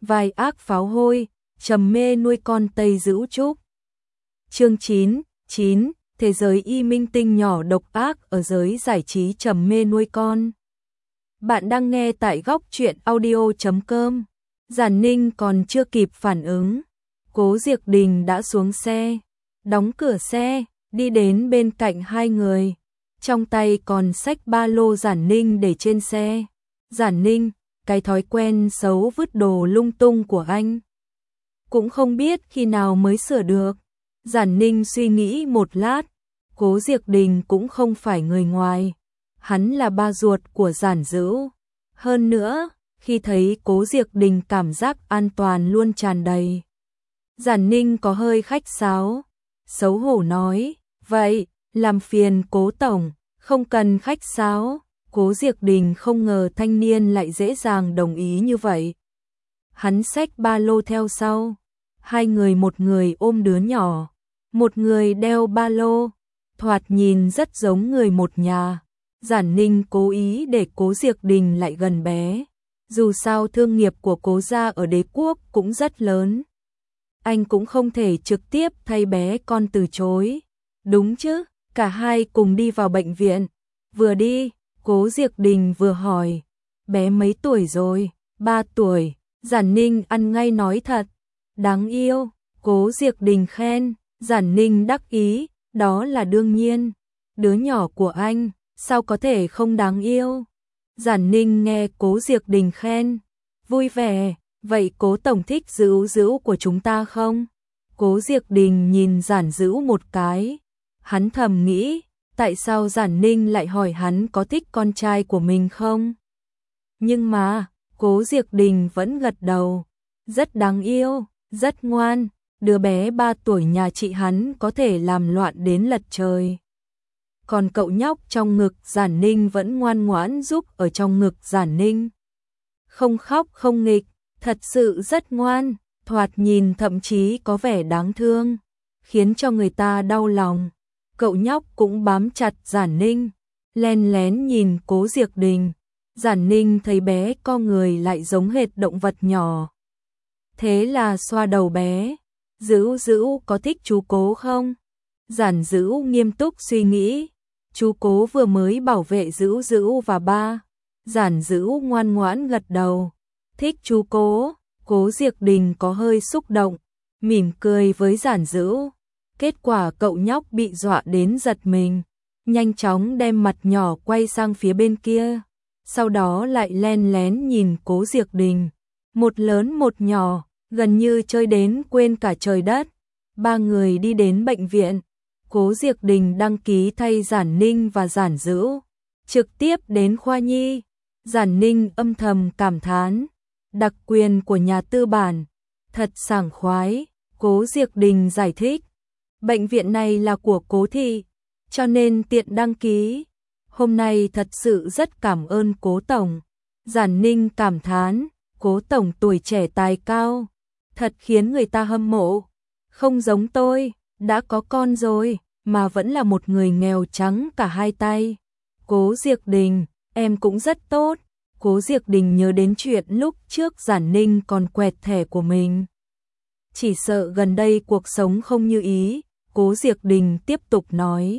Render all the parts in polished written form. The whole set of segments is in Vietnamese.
vai ác pháo hôi, trầm mê nuôi con Tây Dữ Trúc. Chương 9, thế giới y minh tinh nhỏ độc ác ở giới giải trí trầm mê nuôi con. Bạn đang nghe tại góc truyện audio.com. Giản Ninh còn chưa kịp phản ứng, Cố Diệc Đình đã xuống xe, đóng cửa xe, đi đến bên cạnh hai người, trong tay còn xách ba lô Giản Ninh để trên xe. Giản Ninh, cái thói quen xấu vứt đồ lung tung của anh cũng không biết khi nào mới sửa được. Giản Ninh suy nghĩ một lát, Cố Diệc Đình cũng không phải người ngoài, hắn là ba ruột của Giản Dữ. Hơn nữa, khi thấy Cố Diệc Đình cảm giác an toàn luôn tràn đầy. Giản Ninh có hơi khách sáo, xấu hổ nói, vậy, làm phiền Cố Tổng, không cần khách sáo. Cố Diệc Đình không ngờ thanh niên lại dễ dàng đồng ý như vậy. Hắn xách ba lô theo sau, hai người, một người ôm đứa nhỏ, một người đeo ba lô, thoạt nhìn rất giống người một nhà. Giản Ninh cố ý để Cố Diệc Đình lại gần bé, dù sao thương nghiệp của Cố gia ở đế quốc cũng rất lớn. Anh cũng không thể trực tiếp thay bé con từ chối. Đúng chứ, cả hai cùng đi vào bệnh viện. Vừa đi, Cố Diệc Đình vừa hỏi, bé mấy tuổi rồi? 3 tuổi, Giản Ninh ăn ngay nói thật. Đáng yêu, Cố Diệc Đình khen. Giản Ninh đắc ý, đó là đương nhiên. Đứa nhỏ của anh, sao có thể không đáng yêu? Giản Ninh nghe Cố Diệc Đình khen, vui vẻ, vậy Cố Tổng thích Dữ Dữ của chúng ta không? Cố Diệc Đình nhìn Giản Dữ một cái, hắn thầm nghĩ, tại sao Giản Ninh lại hỏi hắn có thích con trai của mình không? Nhưng mà, Cố Diệc Đình vẫn gật đầu, rất đáng yêu, rất ngoan, đứa bé 3 tuổi nhà chị hắn có thể làm loạn đến lật trời. Còn cậu nhóc trong ngực Giản Ninh vẫn ngoan ngoãn giúp ở trong ngực Giản Ninh. Không khóc không nghịch, thật sự rất ngoan, thoạt nhìn thậm chí có vẻ đáng thương, khiến cho người ta đau lòng. Cậu nhóc cũng bám chặt Giản Ninh, len lén nhìn Cố Diệc Đình. Giản Ninh thấy bé co người lại giống hệt động vật nhỏ. Thế là xoa đầu bé, Dữ Dữ có thích chú Cố không? Giản Dữ nghiêm túc suy nghĩ, chú Cố vừa mới bảo vệ Dữ Dữ và ba. Giản Dữ ngoan ngoãn gật đầu, thích chú Cố. Cố Diệc Đình có hơi xúc động, mỉm cười với Giản Dữ. Kết quả cậu nhóc bị dọa đến giật mình, nhanh chóng đem mặt nhỏ quay sang phía bên kia, sau đó lại len lén nhìn Cố Diệc Đình. Một lớn một nhỏ, gần như chơi đến quên cả trời đất. Ba người đi đến bệnh viện, Cố Diệc Đình đăng ký thay Giản Ninh và Giản Dữ, trực tiếp đến khoa nhi. Giản Ninh âm thầm cảm thán, đặc quyền của nhà tư bản, thật sảng khoái. Cố Diệc Đình giải thích, bệnh viện này là của Cố thị, cho nên tiện đăng ký. Hôm nay thật sự rất cảm ơn Cố Tổng. Giản Ninh cảm thán, Cố Tổng tuổi trẻ tài cao, thật khiến người ta hâm mộ. Không giống tôi, đã có con rồi, mà vẫn là một người nghèo trắng cả hai tay. Cố Diệc Đình, em cũng rất tốt. Cố Diệc Đình nhớ đến chuyện lúc trước Giản Ninh còn quẹt thẻ của mình. Chỉ sợ gần đây cuộc sống không như ý. Cố Diệc Đình tiếp tục nói,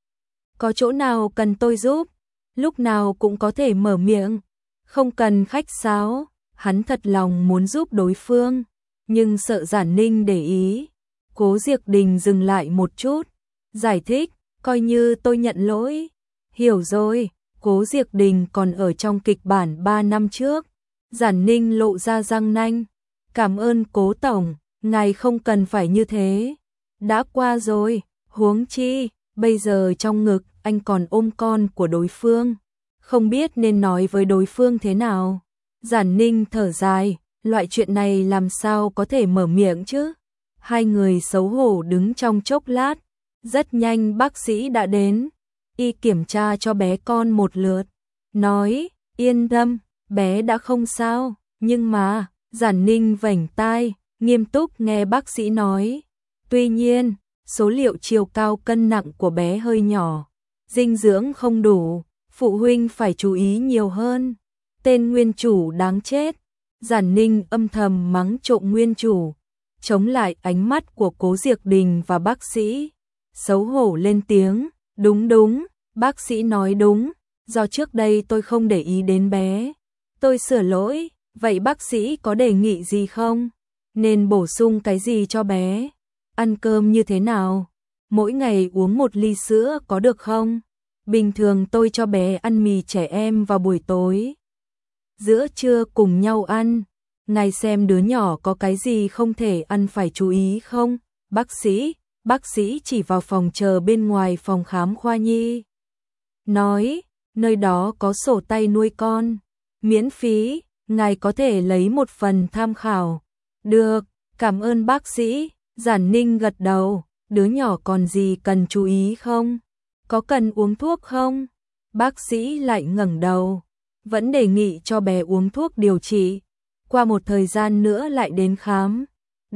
có chỗ nào cần tôi giúp, lúc nào cũng có thể mở miệng, không cần khách sáo. Hắn thật lòng muốn giúp đối phương, nhưng sợ Giản Ninh để ý. Cố Diệc Đình dừng lại một chút, giải thích, coi như tôi nhận lỗi. Hiểu rồi. Cố Diệc Đình còn ở trong kịch bản 3 năm trước. Giản Ninh lộ ra răng nanh, cảm ơn Cố Tổng, ngài không cần phải như thế. Đã qua rồi, huống chi, bây giờ trong ngực anh còn ôm con của đối phương, không biết nên nói với đối phương thế nào. Giản Ninh thở dài, loại chuyện này làm sao có thể mở miệng chứ. Hai người xấu hổ đứng trong chốc lát, rất nhanh bác sĩ đã đến. Y kiểm tra cho bé con một lượt, nói, yên tâm, bé đã không sao. Nhưng mà, Giản Ninh vểnh tai, nghiêm túc nghe bác sĩ nói. Tuy nhiên, số liệu chiều cao cân nặng của bé hơi nhỏ, dinh dưỡng không đủ, phụ huynh phải chú ý nhiều hơn. Tên nguyên chủ đáng chết. Giản Ninh âm thầm mắng trộm nguyên chủ, chống lại ánh mắt của Cố Diệc Đình và bác sĩ. Xấu hổ lên tiếng, đúng, bác sĩ nói đúng, do trước đây tôi không để ý đến bé. Tôi sửa lỗi, vậy bác sĩ có đề nghị gì không? Nên bổ sung cái gì cho bé? Ăn cơm như thế nào? Mỗi ngày uống 1 ly sữa có được không? Bình thường tôi cho bé ăn mì trẻ em vào buổi tối. Giữa trưa cùng nhau ăn. Ngài xem đứa nhỏ có cái gì không thể ăn phải chú ý không? Bác sĩ chỉ vào phòng chờ bên ngoài phòng khám khoa nhi. Nói, nơi đó có sổ tay nuôi con. Miễn phí, ngài có thể lấy một phần tham khảo. Được, cảm ơn bác sĩ. Giản Ninh gật đầu, đứa nhỏ còn gì cần chú ý không? Có cần uống thuốc không? Bác sĩ lại ngẩng đầu, vẫn đề nghị cho bé uống thuốc điều trị. Qua một thời gian nữa lại đến khám.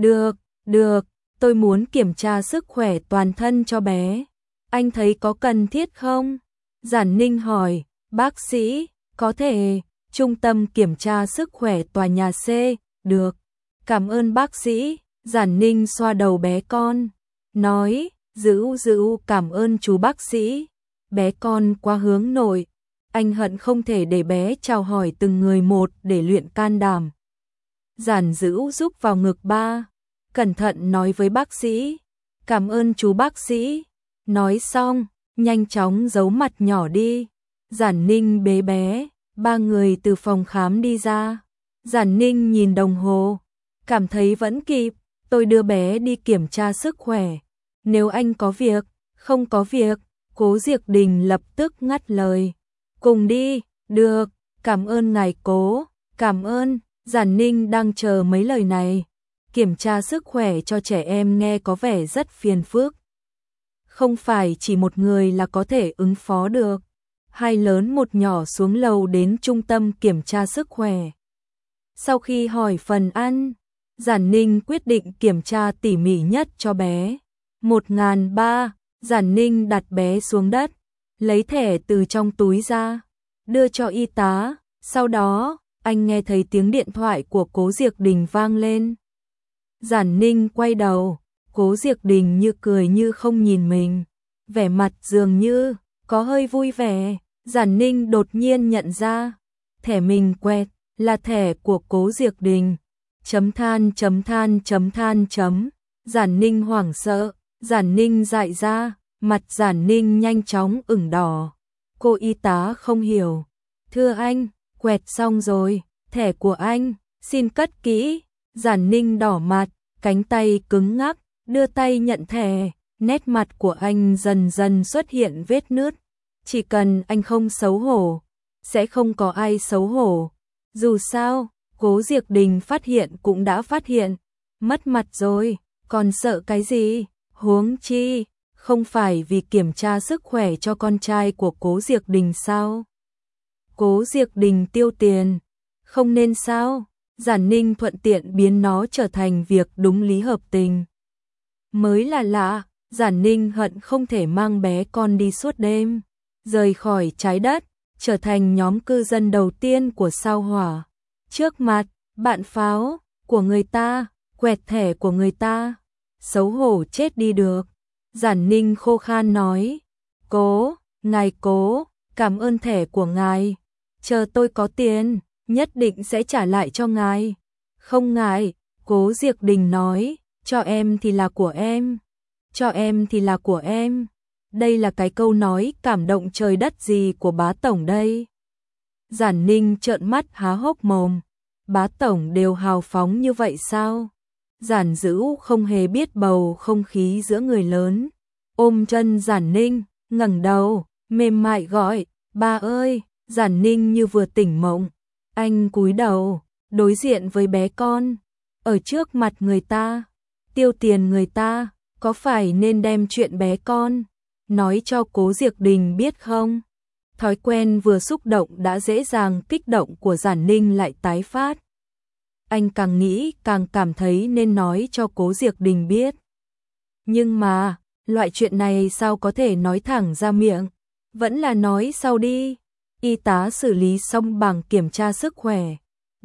Được, tôi muốn kiểm tra sức khỏe toàn thân cho bé. Anh thấy có cần thiết không? Giản Ninh hỏi, bác sĩ, có thể, trung tâm kiểm tra sức khỏe tòa nhà C, được. Cảm ơn bác sĩ. Giản Ninh xoa đầu bé con, nói, giữ cảm ơn chú bác sĩ. Bé con quá hướng nội, anh hận không thể để bé chào hỏi từng người một để luyện can đảm. Giản Dữ giúp vào ngực ba, cẩn thận nói với bác sĩ, cảm ơn chú bác sĩ. Nói xong, nhanh chóng giấu mặt nhỏ đi. Giản Ninh bế bé, 3 người từ phòng khám đi ra. Giản Ninh nhìn đồng hồ, cảm thấy vẫn kịp, tôi đưa bé đi kiểm tra sức khỏe. Nếu anh có việc, không có việc, Cố Diệc Đình lập tức ngắt lời. Cùng đi, được, cảm ơn ngài Cố, cảm ơn. Giản Ninh đang chờ mấy lời này. Kiểm tra sức khỏe cho trẻ em nghe có vẻ rất phiền phức. Không phải chỉ một người là có thể ứng phó được. 2 lớn 1 nhỏ xuống lầu đến trung tâm kiểm tra sức khỏe. Sau khi hỏi phần ăn, Giản Ninh quyết định kiểm tra tỉ mỉ nhất cho bé. 1.300, Giản Ninh đặt bé xuống đất, lấy thẻ từ trong túi ra, đưa cho y tá. Sau đó, anh nghe thấy tiếng điện thoại của Cố Diệc Đình vang lên. Giản Ninh quay đầu, Cố Diệc Đình như cười như không nhìn mình, vẻ mặt dường như có hơi vui vẻ. Giản Ninh đột nhiên nhận ra, thẻ mình quẹt là thẻ của Cố Diệc Đình. Chấm than. Giản Ninh hoảng sợ, Giản Ninh dại ra, mặt Giản Ninh nhanh chóng ửng đỏ. Cô y tá không hiểu, thưa anh, quẹt xong rồi, thẻ của anh, xin cất kỹ. Giản Ninh đỏ mặt, cánh tay cứng ngắc, đưa tay nhận thẻ, nét mặt của anh dần dần xuất hiện vết nứt. Chỉ cần anh không xấu hổ, sẽ không có ai xấu hổ. Dù sao, Cố Diệc Đình phát hiện cũng đã phát hiện, mất mặt rồi, còn sợ cái gì? Huống chi, không phải vì kiểm tra sức khỏe cho con trai của Cố Diệc Đình sao? Cố Diệc Đình tiêu tiền, không nên sao? Giản Ninh thuận tiện biến nó trở thành việc đúng lý hợp tình. Mới là lạ, Giản Ninh hận không thể mang bé con đi suốt đêm, rời khỏi trái đất, trở thành nhóm cư dân đầu tiên của sao Hỏa. Trước mặt, bạn pháo của người ta, quẹt thẻ của người ta, xấu hổ chết đi được. Giản Ninh khô khan nói, ngài Cố, cảm ơn thẻ của ngài, chờ tôi có tiền, nhất định sẽ trả lại cho ngài. Không ngại, Cố Diệc Đình nói, cho em thì là của em, cho em thì là của em. Đây là cái câu nói cảm động trời đất gì của bá tổng đây? Giản Ninh trợn mắt há hốc mồm, bá tổng đều hào phóng như vậy sao? Giản Dữ không hề biết bầu không khí giữa người lớn, ôm chân Giản Ninh, ngẩng đầu, mềm mại gọi, ba ơi. Giản Ninh như vừa tỉnh mộng, anh cúi đầu, đối diện với bé con, ở trước mặt người ta, tiêu tiền người ta, có phải nên đem chuyện bé con nói cho Cố Diệc Đình biết không? Thói quen vừa xúc động đã dễ dàng kích động của Giản Ninh lại tái phát. Anh càng nghĩ càng cảm thấy nên nói cho Cố Diệc Đình biết. Nhưng mà, loại chuyện này sao có thể nói thẳng ra miệng, vẫn là nói sau đi. Y tá xử lý xong bảng kiểm tra sức khỏe,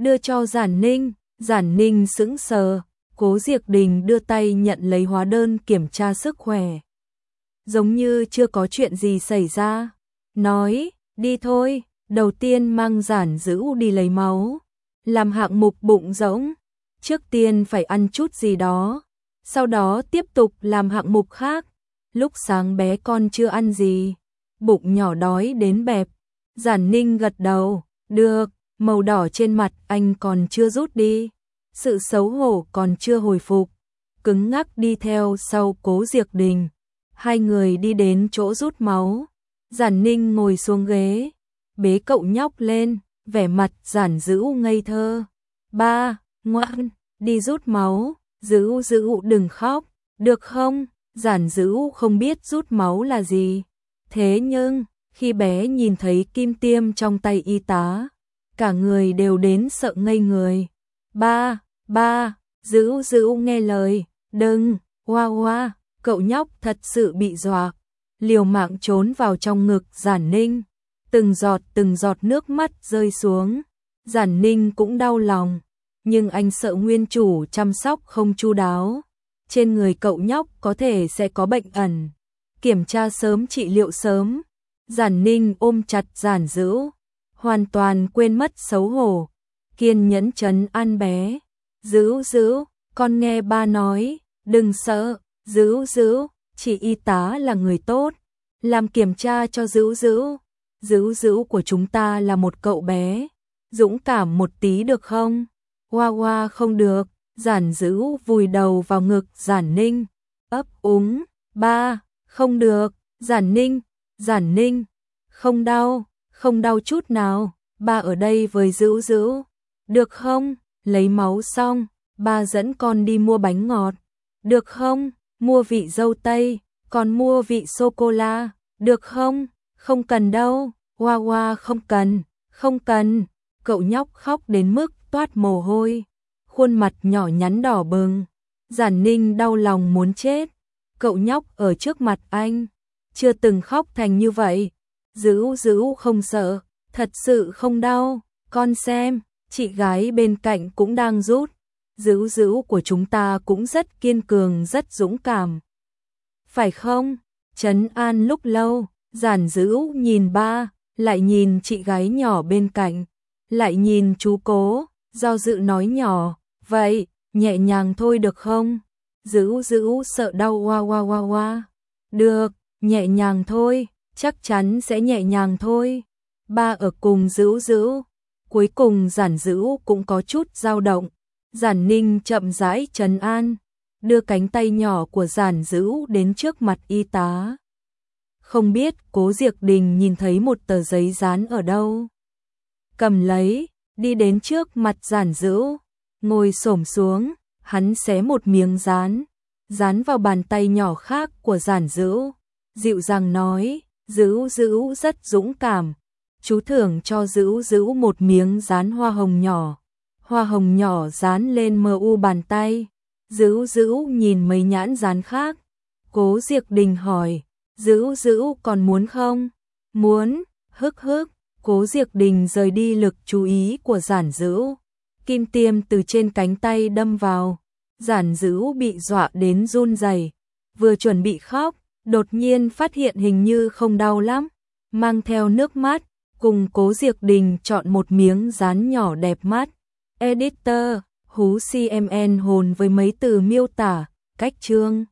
đưa cho Giản Ninh. Giản Ninh sững sờ, Cố Diệc Đình đưa tay nhận lấy hóa đơn kiểm tra sức khỏe. Giống như chưa có chuyện gì xảy ra, nói, đi thôi, đầu tiên mang Giản Dữ đi lấy máu, làm hạng mục bụng rỗng, trước tiên phải ăn chút gì đó, sau đó tiếp tục làm hạng mục khác. Lúc sáng bé con chưa ăn gì, bụng nhỏ đói đến bẹp. Giản Ninh gật đầu, được, màu đỏ trên mặt anh còn chưa rút đi, sự xấu hổ còn chưa hồi phục, cứng ngắc đi theo sau Cố Diệc Đình. Hai người đi đến chỗ rút máu, Giản Ninh ngồi xuống ghế, bế cậu nhóc lên, vẻ mặt Giản Dữ ngây thơ. Ba, ngoan, đi rút máu, Dữ Dữ đừng khóc, được không? Giản Dữ không biết rút máu là gì. Thế nhưng, khi bé nhìn thấy kim tiêm trong tay y tá, cả người đều đến sợ ngây người. Ba, Dữ Dữ nghe lời, đừng, Hoa Hoa, cậu nhóc thật sự bị dọa, liều mạng trốn vào trong ngực Giản Ninh. Từng giọt nước mắt rơi xuống, Giản Ninh cũng đau lòng, nhưng anh sợ nguyên chủ chăm sóc không chu đáo. Trên người cậu nhóc có thể sẽ có bệnh ẩn, kiểm tra sớm trị liệu sớm. Giản Ninh ôm chặt Giản Dữ, hoàn toàn quên mất xấu hổ, kiên nhẫn trấn an bé. Dữ Dữ, con nghe ba nói, đừng sợ, Dữ Dữ, chị y tá là người tốt, làm kiểm tra cho Dữ Dữ. Dữ Dữ của chúng ta là một cậu bé, dũng cảm một tí được không? Hoa Hoa không được. Giản Dữ vùi đầu vào ngực Giản Ninh, ấp úng, ba, không được, Giản Ninh, không đau chút nào, ba ở đây với Dữ Dữ, được không? Lấy máu xong, ba dẫn con đi mua bánh ngọt, được không? Mua vị dâu tây, còn mua vị sô-cô-la, được không? Không cần đâu, Hoa Hoa không cần, cậu nhóc khóc đến mức toát mồ hôi, khuôn mặt nhỏ nhắn đỏ bừng. Giản Ninh đau lòng muốn chết, cậu nhóc ở trước mặt anh, chưa từng khóc thành như vậy. Dữ Dữ không sợ, thật sự không đau, con xem, chị gái bên cạnh cũng đang rút. Dữ Dữ của chúng ta cũng rất kiên cường, rất dũng cảm. Phải không? Trấn an lúc lâu, Giản Dữ nhìn ba, lại nhìn chị gái nhỏ bên cạnh, lại nhìn chú Cố, do dự nói nhỏ, vậy, nhẹ nhàng thôi được không? Dữ Dữ sợ đau Hoa Hoa Hoa Hoa. Được, nhẹ nhàng thôi, chắc chắn sẽ nhẹ nhàng thôi. Ba ở cùng Dữ Dữ. Cuối cùng Giản Dữ cũng có chút dao động. Giản Ninh chậm rãi trấn an, đưa cánh tay nhỏ của Giản Dữ đến trước mặt y tá. Không biết Cố Diệc Đình nhìn thấy một tờ giấy dán ở đâu. Cầm lấy, đi đến trước mặt Giản Dữ, ngồi xổm xuống, hắn xé một miếng dán vào bàn tay nhỏ khác của Giản Dữ, dịu dàng nói, Dữ Dữ rất dũng cảm, chú thưởng cho Dữ Dữ một miếng dán hoa hồng nhỏ dán lên mu bàn tay. Dữ Dữ nhìn mấy nhãn dán khác. Cố Diệc Đình hỏi, Dữ Dữ còn muốn không? Muốn, hức. Cố Diệc Đình rời đi lực chú ý của Giản Dữ. Kim tiêm từ trên cánh tay đâm vào. Giản Dữ bị dọa đến run rẩy, vừa chuẩn bị khóc, đột nhiên phát hiện hình như không đau lắm, mang theo nước mắt, cùng Cố Diệc Đình chọn một miếng dán nhỏ đẹp mắt. Editor, hú CMN hồn với mấy từ miêu tả, cách chương.